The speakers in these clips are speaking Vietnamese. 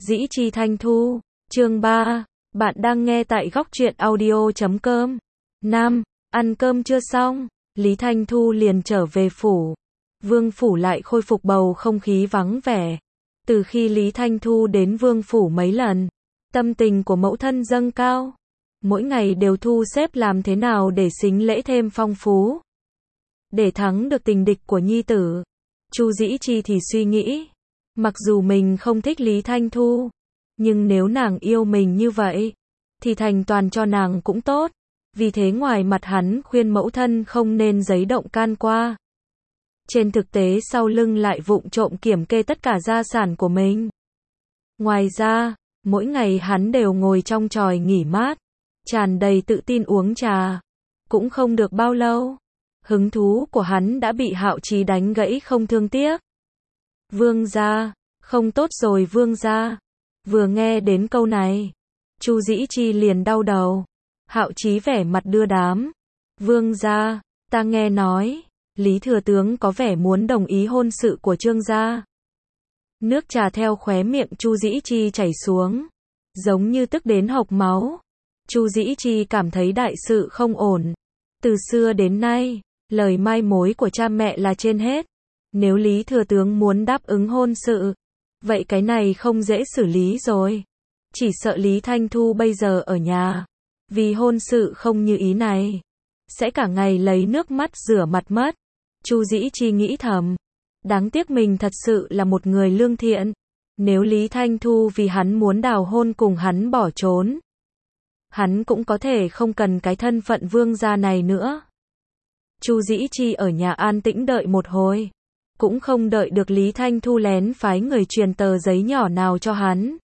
Dĩ Chi Thanh Thu, chương 3, bạn đang nghe tại góc truyện audio.com. Nam, ăn cơm chưa xong, Lý Thanh Thu liền trở về phủ. Vương phủ lại khôi phục bầu không khí vắng vẻ. Từ khi Lý Thanh Thu đến vương phủ mấy lần, tâm tình của mẫu thân dâng cao. Mỗi ngày đều thu xếp làm thế nào để sính lễ thêm phong phú. Để thắng được tình địch của nhi tử. Chu Dĩ Chi thì suy nghĩ. Mặc dù mình không thích Lý Thanh Thu, nhưng nếu nàng yêu mình như vậy, thì thành toàn cho nàng cũng tốt. Vì thế ngoài mặt hắn khuyên mẫu thân không nên giấy động can qua. Trên thực tế sau lưng lại vụng trộm kiểm kê tất cả gia sản của mình. Ngoài ra, mỗi ngày hắn đều ngồi trong chòi nghỉ mát, tràn đầy tự tin uống trà. Cũng không được bao lâu, hứng thú của hắn đã bị Hạo Chí đánh gãy không thương tiếc. Vương gia, không tốt rồi vương gia. Vừa nghe đến câu này, Chu Dĩ Chi liền đau đầu. Hạo Chí vẻ mặt đưa đám. Vương gia, ta nghe nói, Lý thừa tướng có vẻ muốn đồng ý hôn sự của Trương gia. Nước trà theo khóe miệng Chu Dĩ Chi chảy xuống, giống như tức đến hộc máu. Chu Dĩ Chi cảm thấy đại sự không ổn. Từ xưa đến nay, lời mai mối của cha mẹ là trên hết. Nếu Lý thừa tướng muốn đáp ứng hôn sự, vậy cái này không dễ xử lý rồi. Chỉ sợ Lý Thanh Thu bây giờ ở nhà, vì hôn sự không như ý này, sẽ cả ngày lấy nước mắt rửa mặt mất. Chu Dĩ Chi nghĩ thầm, đáng tiếc mình thật sự là một người lương thiện. Nếu Lý Thanh Thu vì hắn muốn đào hôn cùng hắn bỏ trốn, hắn cũng có thể không cần cái thân phận vương gia này nữa. Chu Dĩ Chi ở nhà an tĩnh đợi một hồi, cũng không đợi được Lý Thanh Thu lén phái người truyền tờ giấy nhỏ nào cho hắn.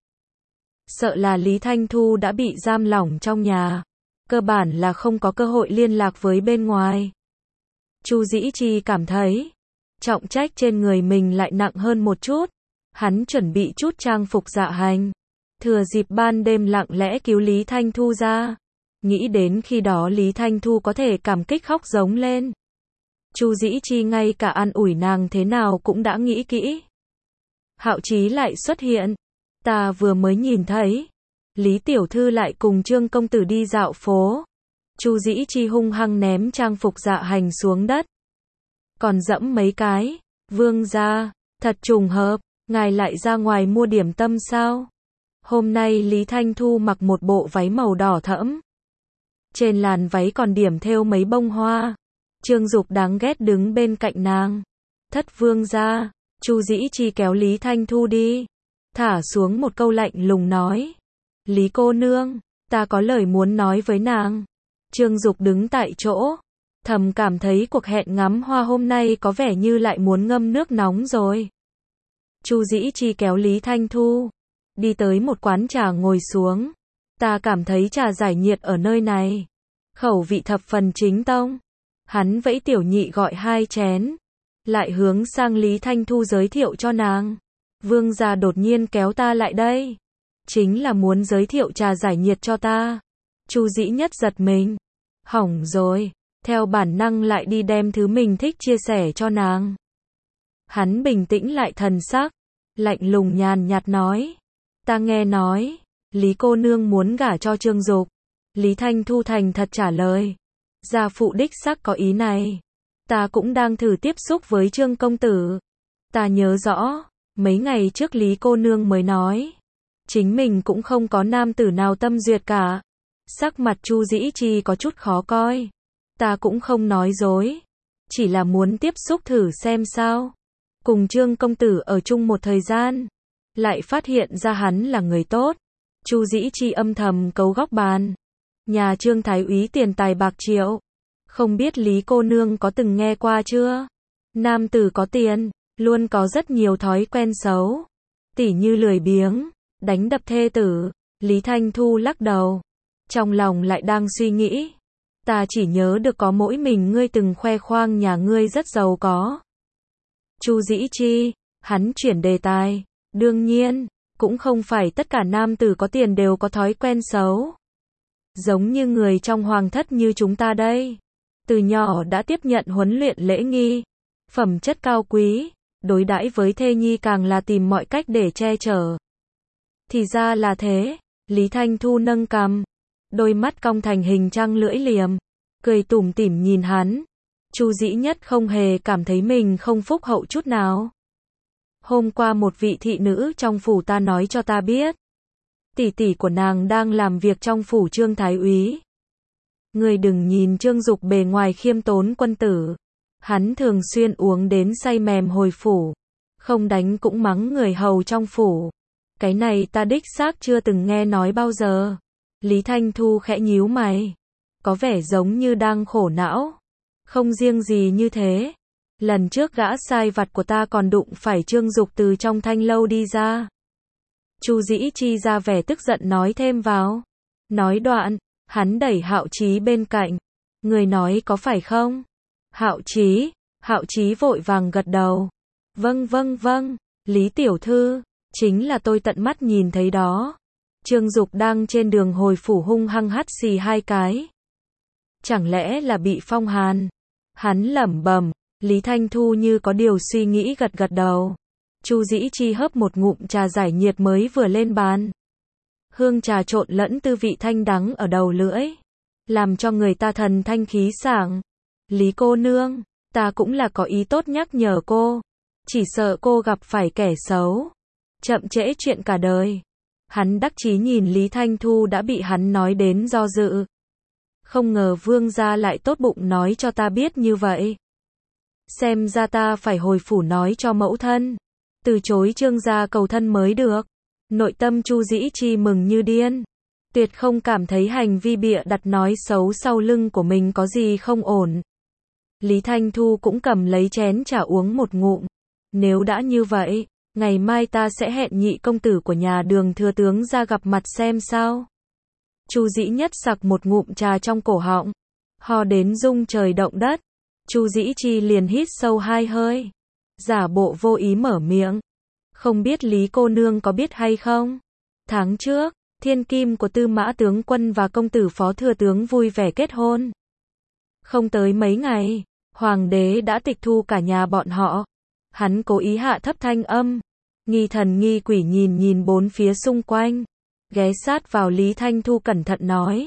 Sợ là Lý Thanh Thu đã bị giam lỏng trong nhà, cơ bản là không có cơ hội liên lạc với bên ngoài. Chu Dĩ Chi cảm thấy, trọng trách trên người mình lại nặng hơn một chút. Hắn chuẩn bị chút trang phục dạ hành, thừa dịp ban đêm lặng lẽ cứu Lý Thanh Thu ra. Nghĩ đến khi đó Lý Thanh Thu có thể cảm kích khóc giống lên. Chu Dĩ Chi ngay cả an ủi nàng thế nào cũng đã nghĩ kỹ. Hạo Chí lại xuất hiện. Ta vừa mới nhìn thấy, Lý tiểu thư lại cùng Trương công tử đi dạo phố. Chu Dĩ Chi hung hăng ném trang phục dạ hành xuống đất. Còn dẫm mấy cái. Vương gia, thật trùng hợp, ngài lại ra ngoài mua điểm tâm sao? Hôm nay Lý Thanh Thu mặc một bộ váy màu đỏ thẫm. Trên làn váy còn điểm thêu mấy bông hoa. Trương Dục đáng ghét đứng bên cạnh nàng. Thất vương gia. Chu Dĩ Chi kéo Lý Thanh Thu đi, thả xuống một câu lạnh lùng nói. Lý cô nương, ta có lời muốn nói với nàng. Trương Dục đứng tại chỗ, thầm cảm thấy cuộc hẹn ngắm hoa hôm nay có vẻ như lại muốn ngâm nước nóng rồi. Chu Dĩ Chi kéo Lý Thanh Thu, đi tới một quán trà ngồi xuống. Ta cảm thấy trà giải nhiệt ở nơi này, khẩu vị thập phần chính tông. Hắn vẫy tiểu nhị gọi 2 chén, lại hướng sang Lý Thanh Thu giới thiệu cho nàng. Vương gia đột nhiên kéo ta lại đây, chính là muốn giới thiệu trà giải nhiệt cho ta. Chu Dĩ Nhất giật mình, hỏng rồi, theo bản năng lại đi đem thứ mình thích chia sẻ cho nàng. Hắn bình tĩnh lại thần sắc, lạnh lùng nhàn nhạt nói. Ta nghe nói, Lý cô nương muốn gả cho Trương Dục. Lý Thanh Thu thành thật trả lời. Gia phụ đích xác có ý này. Ta cũng đang thử tiếp xúc với Trương công tử. Ta nhớ rõ, mấy ngày trước Lý cô nương mới nói, chính mình cũng không có nam tử nào tâm duyệt cả. Sắc mặt Chu Dĩ Chi có chút khó coi. Ta cũng không nói dối, chỉ là muốn tiếp xúc thử xem sao. Cùng Trương công tử ở chung một thời gian, lại phát hiện ra hắn là người tốt. Chu Dĩ Chi âm thầm cấu góc bàn. Nhà Trương thái úy tiền tài bạc triệu, không biết Lý cô nương có từng nghe qua chưa? Nam tử có tiền, luôn có rất nhiều thói quen xấu, tỉ như lười biếng, đánh đập thê tử. Lý Thanh Thu lắc đầu, trong lòng lại đang suy nghĩ. Ta chỉ nhớ được có mỗi mình ngươi từng khoe khoang nhà ngươi rất giàu có. Chu Dĩ Chi, hắn chuyển đề tài. Đương nhiên, cũng không phải tất cả nam tử có tiền đều có thói quen xấu. Giống như người trong hoàng thất như chúng ta đây. Từ nhỏ đã tiếp nhận huấn luyện lễ nghi, phẩm chất cao quý, đối đãi với thê nhi càng là tìm mọi cách để che chở. Thì ra là thế, Lý Thanh Thu nâng cằm, đôi mắt cong thành hình trăng lưỡi liềm, cười tủm tỉm nhìn hắn. Chu Dĩ Nhất không hề cảm thấy mình không phúc hậu chút nào. Hôm qua một vị thị nữ trong phủ ta nói cho ta biết, tỷ tỷ của nàng đang làm việc trong phủ Trương Thái úy. Ngươi đừng nhìn Trương Dục bề ngoài khiêm tốn quân tử, hắn thường xuyên uống đến say mềm hồi phủ, không đánh cũng mắng người hầu trong phủ. Cái này ta đích xác chưa từng nghe nói bao giờ. Lý Thanh Thu khẽ nhíu mày, có vẻ giống như đang khổ não. Không riêng gì như thế, lần trước gã sai vặt của ta còn đụng phải Trương Dục từ trong thanh lâu đi ra. Chu Dĩ Chi ra vẻ tức giận nói thêm vào. Nói đoạn, hắn đẩy Hạo Chí bên cạnh. Người nói có phải không? Hạo Chí vội vàng gật đầu. Vâng, Lý tiểu thư, chính là tôi tận mắt nhìn thấy đó. Trương Dục đang trên đường hồi phủ hung hăng hắt xì 2 cái. Chẳng lẽ là bị phong hàn? Hắn lẩm bẩm. Lý Thanh Thu như có điều suy nghĩ gật gật đầu. Chu Dĩ Chi hớp một ngụm trà giải nhiệt mới vừa lên bàn. Hương trà trộn lẫn tư vị thanh đắng ở đầu lưỡi, làm cho người ta thần thanh khí sảng. Lý cô nương, ta cũng là có ý tốt nhắc nhở cô. Chỉ sợ cô gặp phải kẻ xấu, chậm trễ chuyện cả đời. Hắn đắc chí nhìn Lý Thanh Thu đã bị hắn nói đến do dự. Không ngờ vương gia lại tốt bụng nói cho ta biết như vậy. Xem ra ta phải hồi phủ nói cho mẫu thân, từ chối Trương gia cầu thân mới được. Nội tâm Chu Dĩ Chi mừng như điên, tuyệt không cảm thấy hành vi bịa đặt nói xấu sau lưng của mình có gì không ổn. Lý Thanh Thu cũng cầm lấy chén trà uống một ngụm. Nếu đã như vậy, ngày mai ta sẽ hẹn nhị công tử của nhà Đường thừa tướng ra gặp mặt xem sao. Chu Dĩ Nhất sặc một ngụm trà trong cổ họng, ho đến rung trời động đất. Chu Dĩ Chi liền hít sâu 2 hơi, giả bộ vô ý mở miệng. Không biết Lý cô nương có biết hay không? Tháng trước, thiên kim của Tư Mã tướng quân và công tử phó thừa tướng vui vẻ kết hôn. Không tới mấy ngày, hoàng đế đã tịch thu cả nhà bọn họ. Hắn cố ý hạ thấp thanh âm, nghi thần nghi quỷ nhìn bốn phía xung quanh, ghé sát vào Lý Thanh Thu cẩn thận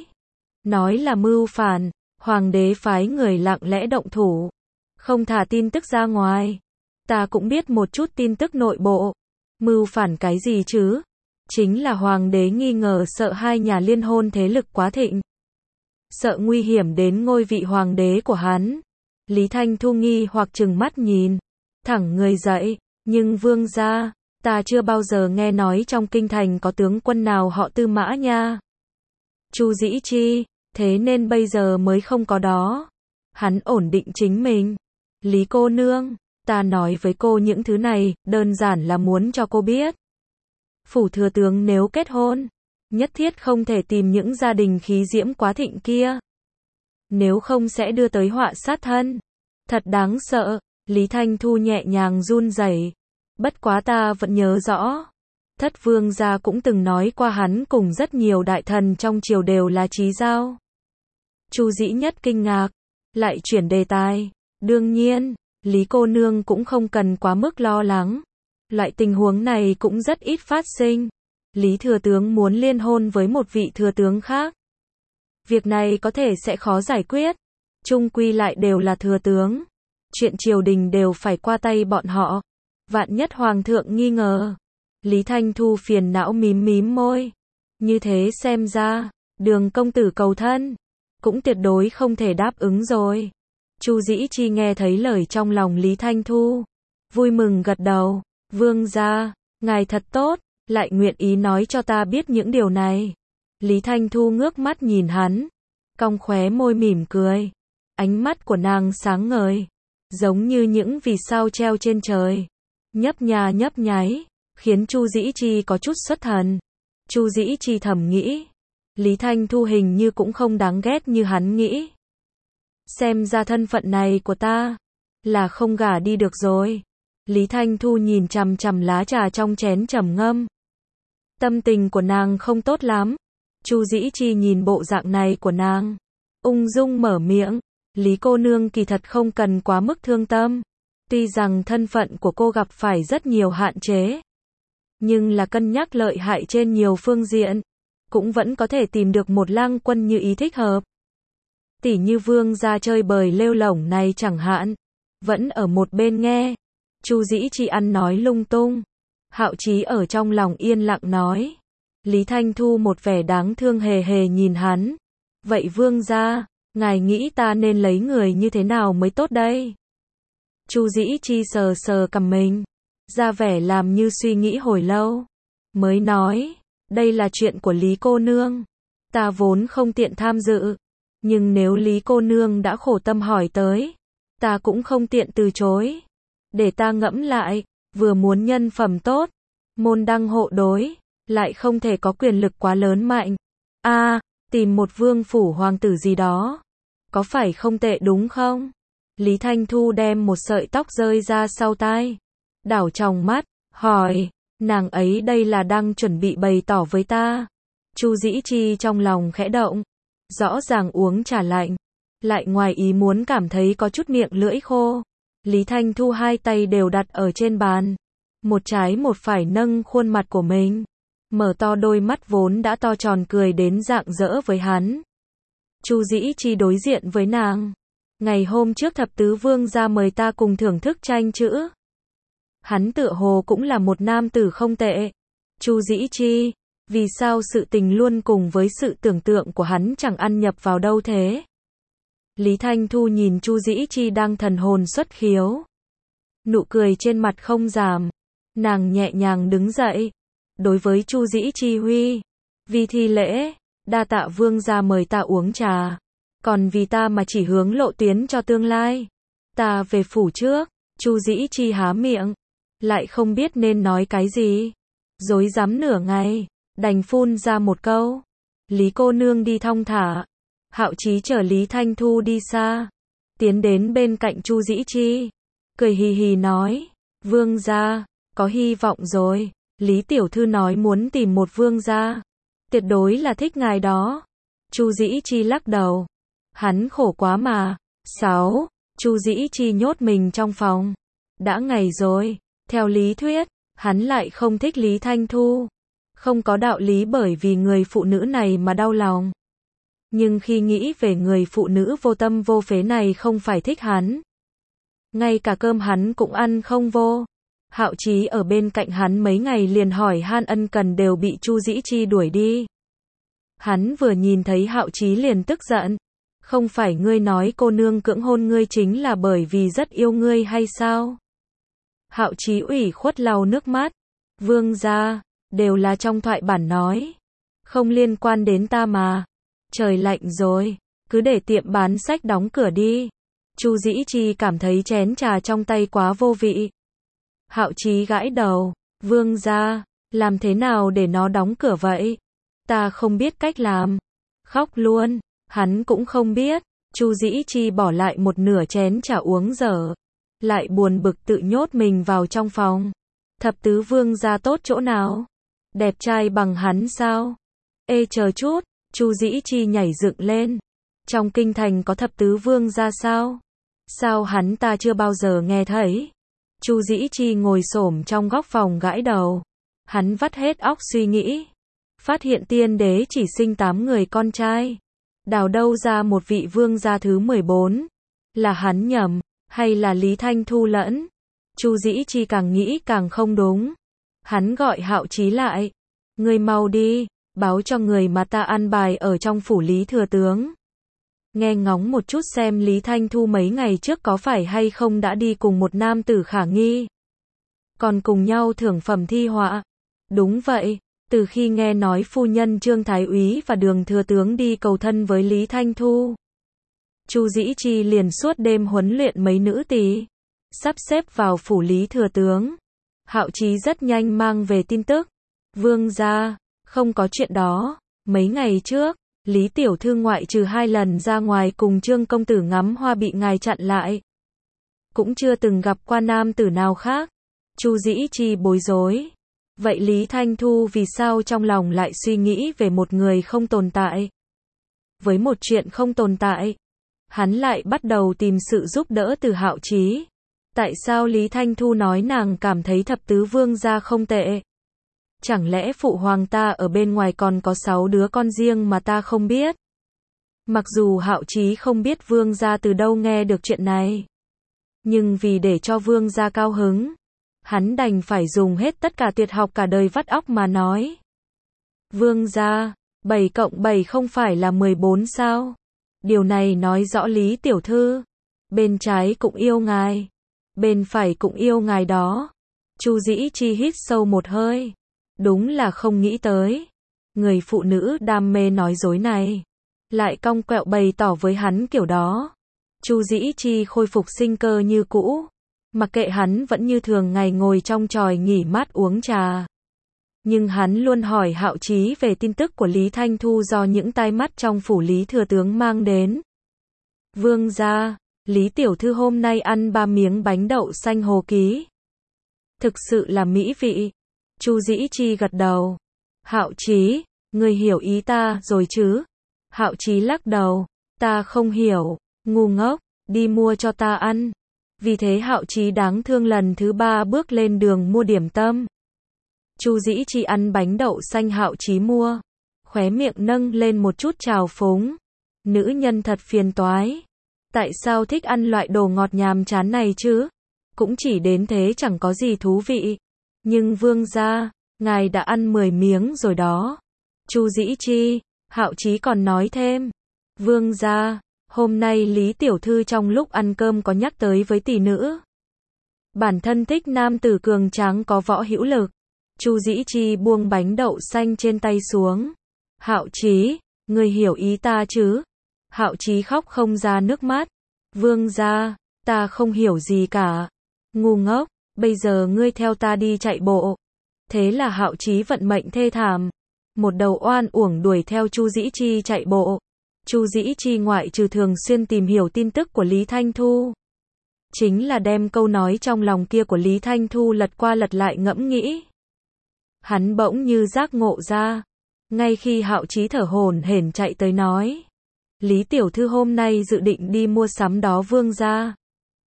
nói là mưu phản. Hoàng đế phái người lặng lẽ động thủ, không thả tin tức ra ngoài. Ta cũng biết một chút tin tức nội bộ. Mưu phản cái gì chứ? Chính là hoàng đế nghi ngờ sợ 2 nhà liên hôn thế lực quá thịnh, sợ nguy hiểm đến ngôi vị hoàng đế của hắn. Lý Thanh Thu nghi hoặc trừng mắt nhìn, thẳng người dậy. Nhưng vương gia, ta chưa bao giờ nghe nói trong kinh thành có tướng quân nào họ Tư Mã nha. Chu Dĩ Chi, thế nên bây giờ mới không có đó. Hắn ổn định chính mình. Lý cô nương, ta nói với cô những thứ này, đơn giản là muốn cho cô biết. Phủ thừa tướng nếu kết hôn, nhất thiết không thể tìm những gia đình khí diễm quá thịnh kia. Nếu không sẽ đưa tới họa sát thân. Thật đáng sợ. Lý Thanh Thu nhẹ nhàng run rẩy. Bất quá ta vẫn nhớ rõ. Thất vương gia cũng từng nói qua hắn cùng rất nhiều đại thần trong triều đều là trí giao. Chu Dĩ Nhất kinh ngạc, lại chuyển đề tài. Đương nhiên, Lý cô nương cũng không cần quá mức lo lắng. Loại tình huống này cũng rất ít phát sinh. Lý thừa tướng muốn liên hôn với một vị thừa tướng khác. Việc này có thể sẽ khó giải quyết. Chung quy lại đều là thừa tướng. Chuyện triều đình đều phải qua tay bọn họ. Vạn nhất hoàng thượng nghi ngờ. Lý Thanh Thu phiền não mím môi. Như thế xem ra, Đường công tử cầu thân cũng tuyệt đối không thể đáp ứng rồi. Chu Dĩ Chi nghe thấy lời trong lòng Lý Thanh Thu, vui mừng gật đầu. Vương gia, ngài thật tốt, lại nguyện ý nói cho ta biết những điều này. Lý Thanh Thu ngước mắt nhìn hắn, cong khóe môi mỉm cười. Ánh mắt của nàng sáng ngời, giống như những vì sao treo trên trời, nhấp nháy, khiến Chu Dĩ Chi có chút xuất thần. Chu Dĩ Chi thầm nghĩ, Lý Thanh Thu hình như cũng không đáng ghét như hắn nghĩ. Xem ra thân phận này của ta là không gả đi được rồi. Lý Thanh Thu nhìn chằm chằm lá trà trong chén trầm ngâm. Tâm tình của nàng không tốt lắm. Chu Dĩ Chi nhìn bộ dạng này của nàng, ung dung mở miệng. Lý cô nương kỳ thật không cần quá mức thương tâm. Tuy rằng thân phận của cô gặp phải rất nhiều hạn chế, nhưng là cân nhắc lợi hại trên nhiều phương diện, cũng vẫn có thể tìm được một lang quân như ý thích hợp. Tỉ như Vương gia chơi bời lêu lổng này chẳng hạn, vẫn ở một bên nghe. Chu Dĩ Chi ăn nói lung tung. Hạo Chí ở trong lòng yên lặng nói. Lý Thanh Thu một vẻ đáng thương hề hề nhìn hắn. Vậy Vương gia, ngài nghĩ ta nên lấy người như thế nào mới tốt đây? Chu Dĩ Chi sờ sờ cằm mình, ra vẻ làm như suy nghĩ hồi lâu, mới nói, đây là chuyện của Lý cô nương, ta vốn không tiện tham dự, nhưng nếu Lý cô nương đã khổ tâm hỏi tới, ta cũng không tiện từ chối. Để ta ngẫm lại, vừa muốn nhân phẩm tốt, môn đăng hộ đối, lại không thể có quyền lực quá lớn mạnh. Tìm một vương phủ hoàng tử gì đó, có phải không tệ đúng không? Lý Thanh Thu đem một sợi tóc rơi ra sau tai, đảo tròng mắt, hỏi, nàng ấy đây là đang chuẩn bị bày tỏ với ta. Chu Dĩ Chi trong lòng khẽ động, rõ ràng uống trà lạnh, lại ngoài ý muốn cảm thấy có chút miệng lưỡi khô. Lý Thanh Thu hai tay đều đặt ở trên bàn, một trái một phải nâng khuôn mặt của mình, mở to đôi mắt vốn đã to tròn cười đến rạng rỡ với hắn. Chu Dĩ Chi đối diện với nàng. Ngày hôm trước thập tứ vương gia mời ta cùng thưởng thức tranh chữ. Hắn tựa hồ cũng là một nam tử không tệ. Chu Dĩ Chi, vì sao sự tình luôn cùng với sự tưởng tượng của hắn chẳng ăn nhập vào đâu thế? Lý Thanh Thu nhìn Chu Dĩ Chi đang thần hồn xuất khiếu. Nụ cười trên mặt không giảm. Nàng nhẹ nhàng đứng dậy. Đối với Chu Dĩ Chi huy, vì thi lễ, đa tạ vương gia mời ta uống trà. Còn vì ta mà chỉ hướng lộ tuyến cho tương lai. Ta về phủ trước. Chu Dĩ Chi há miệng, lại không biết nên nói cái gì. Rối rắm nửa ngày, đành phun ra một câu. Lý cô nương đi thong thả. Hạo Chí chở Lý Thanh Thu đi xa, tiến đến bên cạnh Chu Dĩ Chi, cười hì hì nói, vương gia, có hy vọng rồi. Lý tiểu thư nói muốn tìm một vương gia, tuyệt đối là thích ngài đó. Chu Dĩ Chi lắc đầu, hắn khổ quá mà. 6. Chu Dĩ Chi nhốt mình trong phòng, đã ngày rồi. Theo lý thuyết, hắn lại không thích Lý Thanh Thu, không có đạo lý bởi vì người phụ nữ này mà đau lòng. Nhưng khi nghĩ về người phụ nữ vô tâm vô phế này không phải thích hắn, ngay cả cơm hắn cũng ăn không vô. Hạo Chí ở bên cạnh hắn mấy ngày liền hỏi han ân cần đều bị Chu Dĩ Chi đuổi đi. Hắn vừa nhìn thấy Hạo Chí liền tức giận. Không phải ngươi nói cô nương cưỡng hôn ngươi chính là bởi vì rất yêu ngươi hay sao? Hạo Chí ủy khuất lau nước mắt. Vương gia, đều là trong thoại bản nói, không liên quan đến ta mà. Trời lạnh rồi, cứ để tiệm bán sách đóng cửa đi. Chu Dĩ Chi cảm thấy chén trà trong tay quá vô vị. Hạo Chí gãi đầu, vương gia, làm thế nào để nó đóng cửa vậy? Ta không biết cách làm. Khóc luôn, hắn cũng không biết. Chu Dĩ Chi bỏ lại một nửa chén trà uống dở, lại buồn bực tự nhốt mình vào trong phòng. Thập tứ vương gia tốt chỗ nào? Đẹp trai bằng hắn sao? Ê chờ chút. Chu Dĩ Chi nhảy dựng lên. Trong kinh thành có thập tứ vương gia sao? Sao hắn ta chưa bao giờ nghe thấy? Chu Dĩ Chi ngồi xổm trong góc phòng gãi đầu. Hắn vắt hết óc suy nghĩ. Phát hiện tiên đế chỉ sinh 8 người con trai. Đào đâu ra một vị vương gia thứ 14? Là hắn nhầm, hay là Lý Thanh Thu lẫn? Chu Dĩ Chi càng nghĩ càng không đúng. Hắn gọi Hạo Chí lại. Ngươi mau đi, báo cho người mà ta ăn bài ở trong phủ Lý thừa tướng. Nghe ngóng một chút xem Lý Thanh Thu mấy ngày trước có phải hay không đã đi cùng một nam tử khả nghi. Còn cùng nhau thưởng phẩm thi họa. Đúng vậy, từ khi nghe nói phu nhân Trương Thái Úy và Đường thừa tướng đi cầu thân với Lý Thanh Thu, Chu Dĩ Chi liền suốt đêm huấn luyện mấy nữ tỳ, sắp xếp vào phủ Lý thừa tướng. Hạo Chí rất nhanh mang về tin tức. Vương gia, không có chuyện đó. Mấy ngày trước, Lý tiểu thư ngoại trừ 2 lần ra ngoài cùng Trương công tử ngắm hoa bị ngài chặn lại, cũng chưa từng gặp qua nam tử nào khác. Chu Dĩ Chi bối rối. Vậy Lý Thanh Thu vì sao trong lòng lại suy nghĩ về một người không tồn tại? Với một chuyện không tồn tại, hắn lại bắt đầu tìm sự giúp đỡ từ Hạo Chí. Tại sao Lý Thanh Thu nói nàng cảm thấy thập tứ vương gia không tệ? Chẳng lẽ phụ hoàng ta ở bên ngoài còn có 6 đứa con riêng mà ta không biết? Mặc dù Hạo Chí không biết vương gia từ đâu nghe được chuyện này, nhưng vì để cho vương gia cao hứng, hắn đành phải dùng hết tất cả tuyệt học cả đời vắt óc mà nói. Vương gia, 7 cộng 7 không phải là 14 sao? Điều này nói rõ Lý tiểu thư, bên trái cũng yêu ngài, bên phải cũng yêu ngài đó. Chu Dĩ Chi hít sâu một hơi. Đúng là không nghĩ tới. Người phụ nữ đam mê nói dối này, lại cong quẹo bày tỏ với hắn kiểu đó. Chu Dĩ Chi khôi phục sinh cơ như cũ. Mặc kệ hắn vẫn như thường ngày ngồi trong chòi nghỉ mát uống trà. Nhưng hắn luôn hỏi Hạo Chí về tin tức của Lý Thanh Thu do những tai mắt trong phủ Lý thừa tướng mang đến. Vương gia, Lý tiểu thư hôm nay ăn 3 miếng bánh đậu xanh hồ ký. Thực sự là mỹ vị. Chu Dĩ Chi gật đầu. Hạo Chí, ngươi hiểu ý ta rồi chứ? Hạo Chí lắc đầu. Ta không hiểu, ngu ngốc, đi mua cho ta ăn. Vì thế Hạo Chí đáng thương lần thứ 3 bước lên đường mua điểm tâm. Chu Dĩ Chi ăn bánh đậu xanh Hạo Chí mua, khóe miệng nâng lên một chút trào phúng. Nữ nhân thật phiền toái. Tại sao thích ăn loại đồ ngọt nhàm chán này chứ? Cũng chỉ đến thế chẳng có gì thú vị. Nhưng vương gia, ngài đã ăn 10 miếng rồi đó. Chu Dĩ Chi, Hạo Chí còn nói thêm. Vương gia, hôm nay Lý tiểu thư trong lúc ăn cơm có nhắc tới với tỷ nữ. Bản thân thích nam tử cường tráng có võ hữu lực. Chu Dĩ Chi buông bánh đậu xanh trên tay xuống. Hạo Chí, ngươi hiểu ý ta chứ? Hạo Chí khóc không ra nước mắt. Vương gia, ta không hiểu gì cả. Ngu ngốc, bây giờ ngươi theo ta đi chạy bộ. Thế là Hạo Chí vận mệnh thê thảm. Một đầu oan uổng đuổi theo Chu Dĩ Chi chạy bộ. Chu Dĩ Chi ngoại trừ thường xuyên tìm hiểu tin tức của Lý Thanh Thu, chính là đem câu nói trong lòng kia của Lý Thanh Thu lật qua lật lại ngẫm nghĩ. Hắn bỗng như giác ngộ ra. Ngay khi Hạo Chí thở hổn hển chạy tới nói. Lý tiểu thư hôm nay dự định đi mua sắm đó vương gia.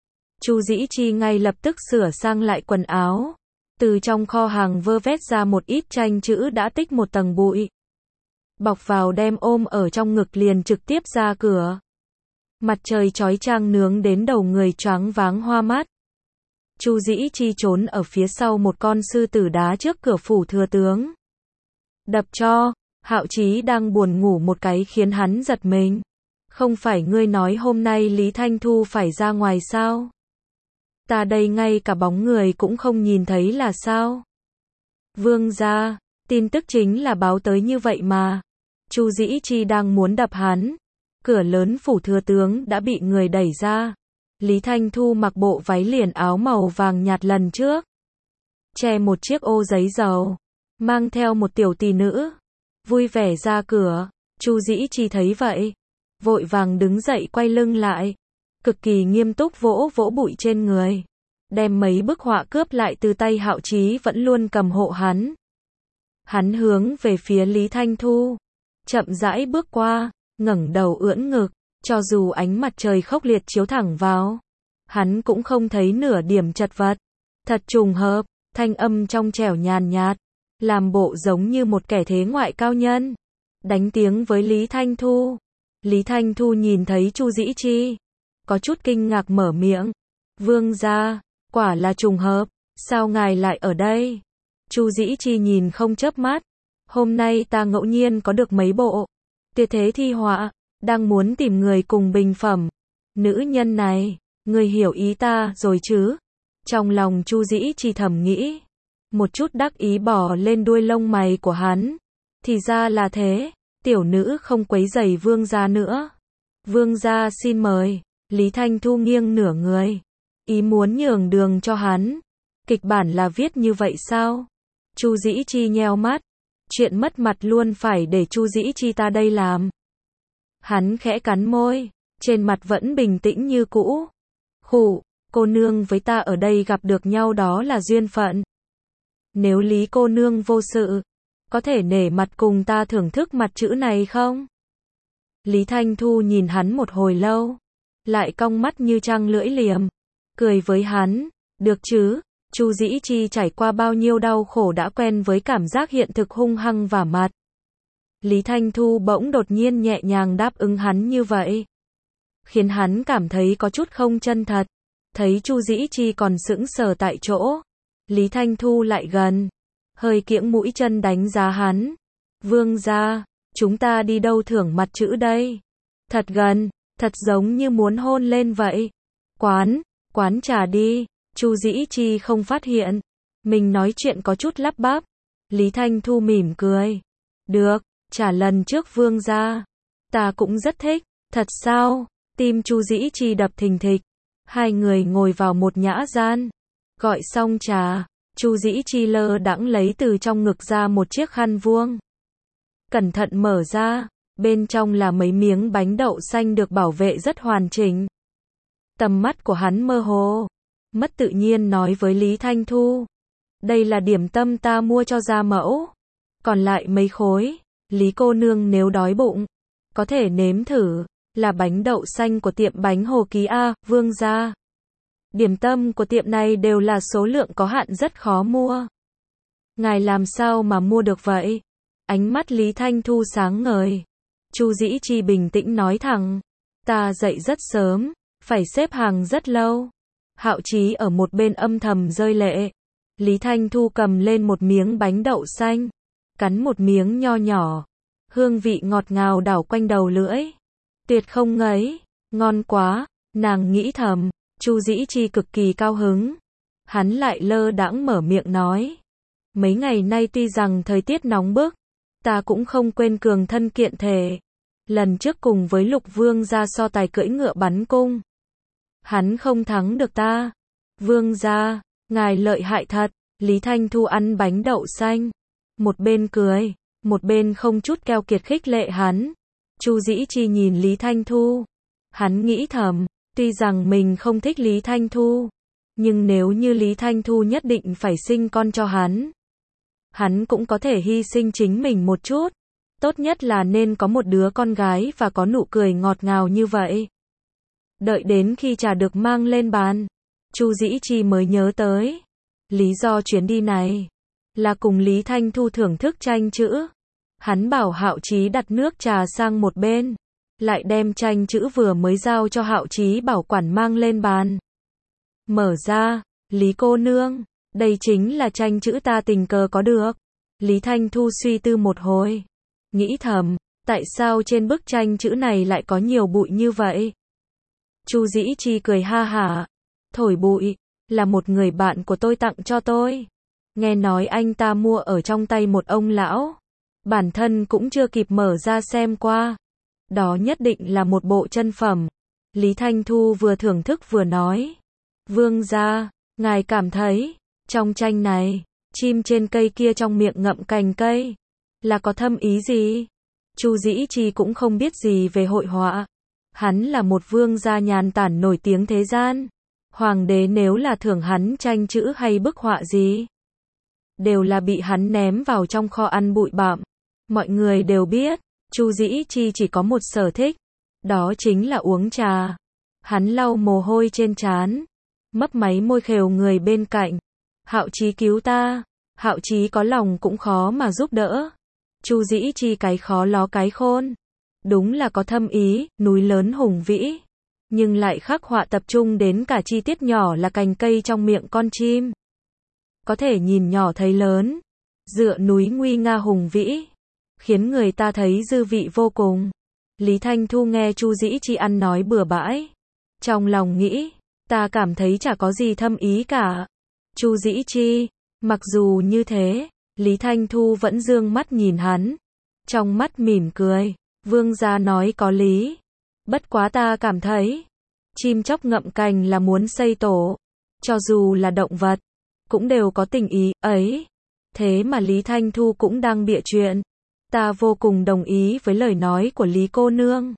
Chu Dĩ Chi ngay lập tức sửa sang lại quần áo. Từ trong kho hàng vơ vét ra một ít tranh chữ đã tích một tầng bụi. Bọc vào đem ôm ở trong ngực liền trực tiếp ra cửa. Mặt trời chói chang nướng đến đầu người choáng váng hoa mắt. Chu Dĩ Chi trốn ở phía sau một con sư tử đá trước cửa phủ thừa tướng. Đập cho. Hạo Chí đang buồn ngủ một cái khiến hắn giật mình. Không phải ngươi nói hôm nay Lý Thanh Thu phải ra ngoài sao? Ta đây ngay cả bóng người cũng không nhìn thấy là sao? Vương gia, tin tức chính là báo tới như vậy mà. Chu Dĩ Chi đang muốn đập hắn. Cửa lớn phủ thừa tướng đã bị người đẩy ra. Lý Thanh Thu mặc bộ váy liền áo màu vàng nhạt lần trước. Che một chiếc ô giấy dầu. Mang theo một tiểu tỷ nữ. Vui vẻ ra cửa. Chu Dĩ Chi thấy vậy. Vội vàng đứng dậy quay lưng lại. Cực kỳ nghiêm túc vỗ vỗ bụi trên người. Đem mấy bức họa cướp lại từ tay Hạo Chí vẫn luôn cầm hộ hắn. Hắn hướng về phía Lý Thanh Thu. Chậm rãi bước qua. Ngẩng đầu ưỡn ngực. Cho dù ánh mặt trời khốc liệt chiếu thẳng vào, hắn cũng không thấy nửa điểm chật vật. Thật trùng hợp, thanh âm trong trẻo nhàn nhạt, làm bộ giống như một kẻ thế ngoại cao nhân. Đánh tiếng với Lý Thanh Thu. Lý Thanh Thu nhìn thấy Chu Dĩ Chi, có chút kinh ngạc mở miệng. Vương gia, quả là trùng hợp, sao ngài lại ở đây? Chu Dĩ Chi nhìn không chớp mắt. Hôm nay ta ngẫu nhiên có được mấy bộ tuyệt thế thi họa, đang muốn tìm người cùng bình phẩm. Nữ nhân này, người hiểu ý ta rồi chứ? Trong lòng Chu Dĩ Chi thầm nghĩ. Một chút đắc ý bỏ lên đuôi lông mày của hắn. Thì ra là thế, tiểu nữ không quấy rầy vương gia nữa. Vương gia xin mời. Lý Thanh Thu nghiêng nửa người. Ý muốn nhường đường cho hắn. Kịch bản là viết như vậy sao? Chu Dĩ Chi nheo mắt. Chuyện mất mặt luôn phải để Chu Dĩ Chi ta đây làm. Hắn khẽ cắn môi, trên mặt vẫn bình tĩnh như cũ. Khụ, cô nương với ta ở đây gặp được nhau đó là duyên phận. Nếu Lý cô nương vô sự, có thể nể mặt cùng ta thưởng thức mặt chữ này không? Lý Thanh Thu nhìn hắn một hồi lâu, lại cong mắt như trăng lưỡi liềm, cười với hắn, được chứ, Chu Dĩ Chi trải qua bao nhiêu đau khổ đã quen với cảm giác hiện thực hung hăng vả mặt. Lý Thanh Thu bỗng đột nhiên nhẹ nhàng đáp ứng hắn như vậy, khiến hắn cảm thấy có chút không chân thật. Thấy Chu Dĩ Chi còn sững sờ tại chỗ, Lý Thanh Thu lại gần, hơi kiễng mũi chân đánh giá hắn. Vương gia, chúng ta đi đâu thưởng mặt chữ đây? Thật gần, thật giống như muốn hôn lên vậy. Quán trà đi. Chu Dĩ Chi không phát hiện, mình nói chuyện có chút lắp bắp. Lý Thanh Thu mỉm cười. Được, trà lần trước vương gia, ta cũng rất thích. Thật sao? Tim Chu Dĩ Chi đập thình thịch. Hai người ngồi vào một nhã gian. Gọi xong trà, Chu Dĩ Chi lơ đãng lấy từ trong ngực ra một chiếc khăn vuông. Cẩn thận mở ra, bên trong là mấy miếng bánh đậu xanh được bảo vệ rất hoàn chỉnh. Tầm mắt của hắn mơ hồ, mất tự nhiên nói với Lý Thanh Thu. Đây là điểm tâm ta mua cho gia mẫu. Còn lại mấy khối, Lý cô nương nếu đói bụng, có thể nếm thử, là bánh đậu xanh của tiệm bánh Hồ Ký A, vương gia. Điểm tâm của tiệm này đều là số lượng có hạn rất khó mua. Ngài làm sao mà mua được vậy? Ánh mắt Lý Thanh Thu sáng ngời. Chu Dĩ Chi bình tĩnh nói thẳng. Ta dậy rất sớm, phải xếp hàng rất lâu. Hạo Chí ở một bên âm thầm rơi lệ. Lý Thanh Thu cầm lên một miếng bánh đậu xanh, cắn một miếng nho nhỏ. Hương vị ngọt ngào đảo quanh đầu lưỡi. Tuyệt không ngấy, ngon quá, nàng nghĩ thầm. Chu Dĩ Chi cực kỳ cao hứng. Hắn lại lơ đãng mở miệng nói. Mấy ngày nay tuy rằng thời tiết nóng bức, ta cũng không quên cường thân kiện thể. Lần trước cùng với Lục Vương gia so tài cưỡi ngựa bắn cung, hắn không thắng được ta. Vương gia, ngài lợi hại thật. Lý Thanh Thu ăn bánh đậu xanh, một bên cười, một bên không chút keo kiệt khích lệ hắn. Chu Dĩ Chi nhìn Lý Thanh Thu, hắn nghĩ thầm, tuy rằng mình không thích Lý Thanh Thu, nhưng nếu như Lý Thanh Thu nhất định phải sinh con cho hắn cũng có thể hy sinh chính mình một chút. Tốt nhất là nên có một đứa con gái và có nụ cười ngọt ngào như vậy. Đợi đến khi trà được mang lên bàn, Chu Dĩ Chi mới nhớ tới. Lý do chuyến đi này là cùng Lý Thanh Thu thưởng thức tranh chữ. Hắn bảo Hạo Chí đặt nước trà sang một bên, lại đem tranh chữ vừa mới giao cho Hạo Chí bảo quản mang lên bàn. Mở ra, Lý cô nương, đây chính là tranh chữ ta tình cờ có được. Lý Thanh Thu suy tư một hồi, nghĩ thầm, tại sao trên bức tranh chữ này lại có nhiều bụi như vậy? Chu Dĩ Chi cười ha hả, thổi bụi, là một người bạn của tôi tặng cho tôi. Nghe nói anh ta mua ở trong tay một ông lão, bản thân cũng chưa kịp mở ra xem qua. Đó nhất định là một bộ chân phẩm. Lý Thanh Thu vừa thưởng thức vừa nói. Vương gia, ngài cảm thấy, trong tranh này, chim trên cây kia trong miệng ngậm cành cây, là có thâm ý gì? Chu Dĩ Chi cũng không biết gì về hội họa. Hắn là một vương gia nhàn tản nổi tiếng thế gian. Hoàng đế nếu là thưởng hắn tranh chữ hay bức họa gì, đều là bị hắn ném vào trong kho ăn bụi bặm. Mọi người đều biết, Chu Dĩ Chi chỉ có một sở thích, đó chính là uống trà. Hắn lau mồ hôi trên trán, mấp máy môi khều người bên cạnh. Hạo Chí cứu ta. Hạo Chí có lòng cũng khó mà giúp đỡ. Chu Dĩ Chi cái khó ló cái khôn. Đúng là có thâm ý, núi lớn hùng vĩ, nhưng lại khắc họa tập trung đến cả chi tiết nhỏ là cành cây trong miệng con chim. Có thể nhìn nhỏ thấy lớn, dựa núi nguy nga hùng vĩ, khiến người ta thấy dư vị vô cùng. Lý Thanh Thu nghe Chu Dĩ Chi ăn nói bừa bãi, trong lòng nghĩ, ta cảm thấy chả có gì thâm ý cả. Chu Dĩ Chi, mặc dù như thế, Lý Thanh Thu vẫn dương mắt nhìn hắn, trong mắt mỉm cười. Vương gia nói có lý. Bất quá ta cảm thấy, chim chóc ngậm cành là muốn xây tổ. Cho dù là động vật, cũng đều có tình ý ấy. Thế mà Lý Thanh Thu cũng đang bịa chuyện. Ta vô cùng đồng ý với lời nói của Lý cô nương.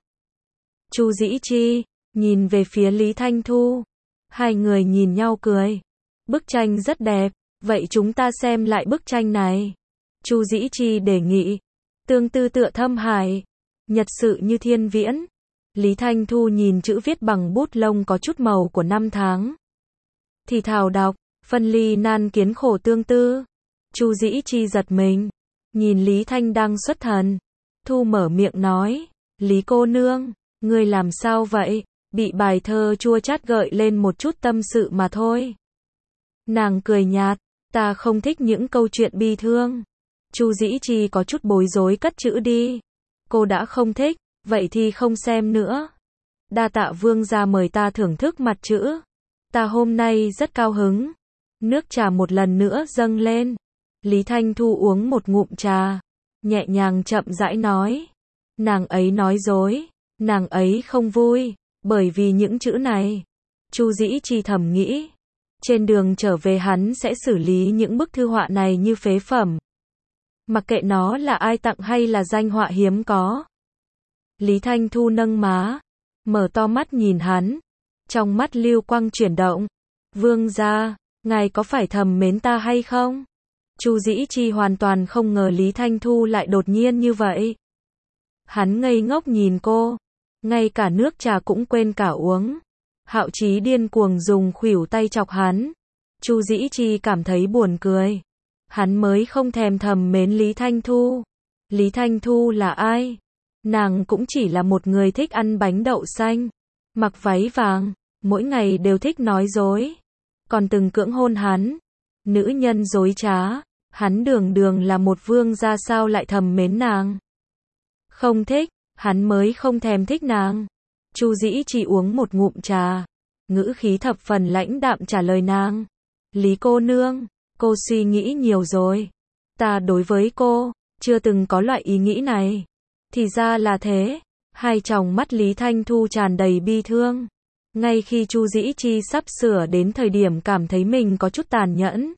Chu Dĩ Chi nhìn về phía Lý Thanh Thu. Hai người nhìn nhau cười. Bức tranh rất đẹp, vậy chúng ta xem lại bức tranh này. Chu Dĩ Chi đề nghị. Tương tư tựa thâm hải, nhật sự như thiên viễn. Lý Thanh Thu nhìn chữ viết bằng bút lông có chút màu của năm tháng, thì thào đọc, Phân ly nan kiến khổ tương tư. Chu Dĩ Chi giật mình, nhìn Lý Thanh đang xuất thần. Thu mở miệng nói, Lý cô nương, ngươi làm sao vậy? Bị bài thơ chua chát gợi lên một chút tâm sự mà thôi. Nàng cười nhạt, ta không thích những câu chuyện bi thương. Chu Dĩ Chi có chút bối rối cất chữ đi. Cô đã không thích, vậy thì không xem nữa. Đa tạ vương gia mời ta thưởng thức mặt chữ. Ta hôm nay rất cao hứng. Nước trà một lần nữa dâng lên. Lý Thanh Thu uống một ngụm trà, nhẹ nhàng chậm rãi nói. Nàng ấy nói dối, nàng ấy không vui, bởi vì những chữ này. Chu Dĩ Chi thầm nghĩ. Trên đường trở về hắn sẽ xử lý những bức thư họa này như phế phẩm. Mặc kệ nó là ai tặng hay là danh họa hiếm có. Lý Thanh Thu nâng má, mở to mắt nhìn hắn. Trong mắt lưu quang chuyển động. Vương gia, ngài có phải thầm mến ta hay không? Chu Dĩ Chi hoàn toàn không ngờ Lý Thanh Thu lại đột nhiên như vậy. Hắn ngây ngốc nhìn cô, ngay cả nước trà cũng quên cả uống. Hạo Chí điên cuồng dùng khuỷu tay chọc hắn. Chu Dĩ Chi cảm thấy buồn cười. Hắn mới không thèm thầm mến Lý Thanh Thu. Lý Thanh Thu là ai? Nàng cũng chỉ là một người thích ăn bánh đậu xanh, mặc váy vàng, mỗi ngày đều thích nói dối, còn từng cưỡng hôn hắn. Nữ nhân dối trá, hắn đường đường là một vương gia sao lại thầm mến nàng? Không thích, hắn mới không thèm thích nàng. Chu Dĩ Chi uống một ngụm trà, ngữ khí thập phần lãnh đạm trả lời nàng. Lý cô nương, cô suy nghĩ nhiều rồi. Ta đối với cô, chưa từng có loại ý nghĩ này. Thì ra là thế. Hai tròng mắt Lý Thanh Thu tràn đầy bi thương. Ngay khi Chu Dĩ Chi sắp sửa đến thời điểm cảm thấy mình có chút tàn nhẫn.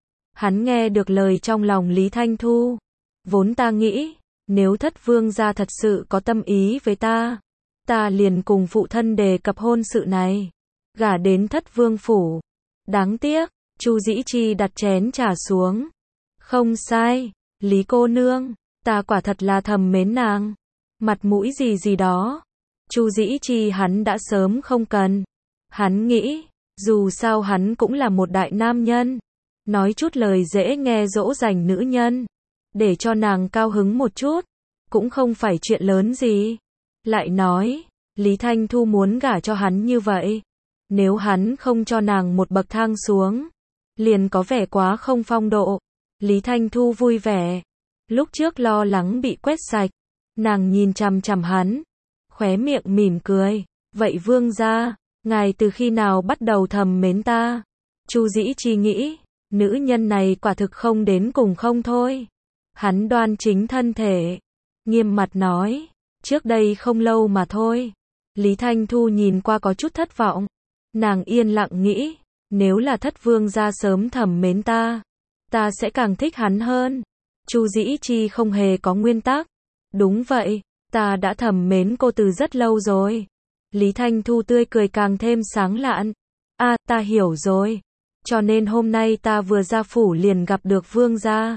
Hắn nghe được lời trong lòng Lý Thanh Thu. Vốn ta nghĩ, nếu thất vương gia thật sự có tâm ý với ta, ta liền cùng phụ thân đề cập hôn sự này, gả đến thất vương phủ. Đáng tiếc, Chu Dĩ Chi đặt chén trà xuống. Không sai, Lý cô nương, ta quả thật là thầm mến nàng. Mặt mũi gì gì đó. Chu Dĩ Chi hắn đã sớm không cần. Hắn nghĩ, dù sao hắn cũng là một đại nam nhân. Nói chút lời dễ nghe dỗ dành nữ nhân, để cho nàng cao hứng một chút, cũng không phải chuyện lớn gì. Lại nói, Lý Thanh Thu muốn gả cho hắn như vậy. Nếu hắn không cho nàng một bậc thang xuống, liền có vẻ quá không phong độ. Lý Thanh Thu vui vẻ. Lúc trước lo lắng bị quét sạch, nàng nhìn chằm chằm hắn, khóe miệng mỉm cười. Vậy vương gia, ngài từ khi nào bắt đầu thầm mến ta? Chu Dĩ Chi nghĩ, nữ nhân này quả thực không đến cùng không thôi. Hắn đoan chính thân thể, nghiêm mặt nói, trước đây không lâu mà thôi. Lý Thanh Thu nhìn qua có chút thất vọng. Nàng yên lặng nghĩ, nếu là thất vương gia sớm thầm mến ta, ta sẽ càng thích hắn hơn. Chu Dĩ Chi không hề có nguyên tắc. Đúng vậy, ta đã thầm mến cô từ rất lâu rồi. Lý Thanh Thu tươi cười càng thêm sáng lạn. À, ta hiểu rồi. Cho nên hôm nay ta vừa ra phủ liền gặp được vương gia.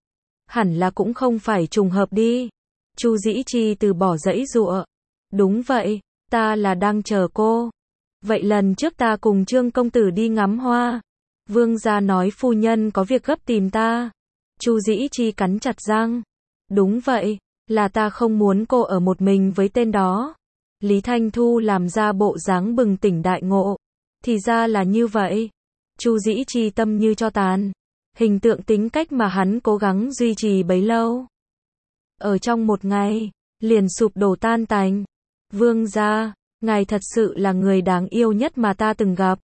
Hẳn là cũng không phải trùng hợp đi. Chu Dĩ Chi từ bỏ giãy giụa. Đúng vậy, ta là đang chờ cô. Vậy lần trước ta cùng Trương công tử đi ngắm hoa, vương gia nói phu nhân có việc gấp tìm ta. Chu Dĩ Chi cắn chặt răng. Đúng vậy, là ta không muốn cô ở một mình với tên đó. Lý Thanh Thu làm ra bộ dáng bừng tỉnh đại ngộ. Thì ra là như vậy. Chu Dĩ Chi tâm như tro tàn. Hình tượng tính cách mà hắn cố gắng duy trì bấy lâu, ở trong một ngày, liền sụp đổ tan tành. Vương gia, ngài thật sự là người đáng yêu nhất mà ta từng gặp.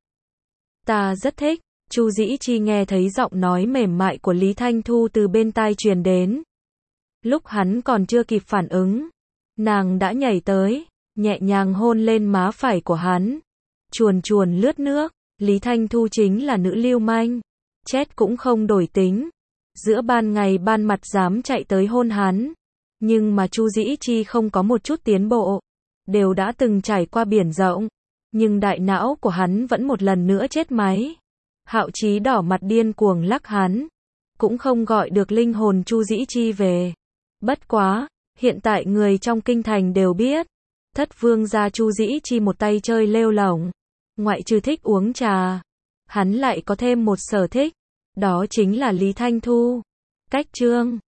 Ta rất thích. Chu Dĩ Chi nghe thấy giọng nói mềm mại của Lý Thanh Thu từ bên tai truyền đến. Lúc hắn còn chưa kịp phản ứng, nàng đã nhảy tới, nhẹ nhàng hôn lên má phải của hắn. Chuồn chuồn lướt nước. Lý Thanh Thu chính là nữ lưu manh, chết cũng không đổi tính. Giữa ban ngày ban mặt dám chạy tới hôn hắn. Nhưng mà Chu Dĩ Chi không có một chút tiến bộ. Đều đã từng trải qua biển rộng, nhưng đại não của hắn vẫn một lần nữa chết máy. Hạo Chí đỏ mặt điên cuồng lắc hắn, cũng không gọi được linh hồn Chu Dĩ Chi về. Bất quá, hiện tại người trong kinh thành đều biết, thất vương gia Chu Dĩ Chi một tay chơi lêu lổng, ngoại trừ thích uống trà, Hắn lại có thêm một sở thích, đó chính là Lý Thanh Thu. Cách chương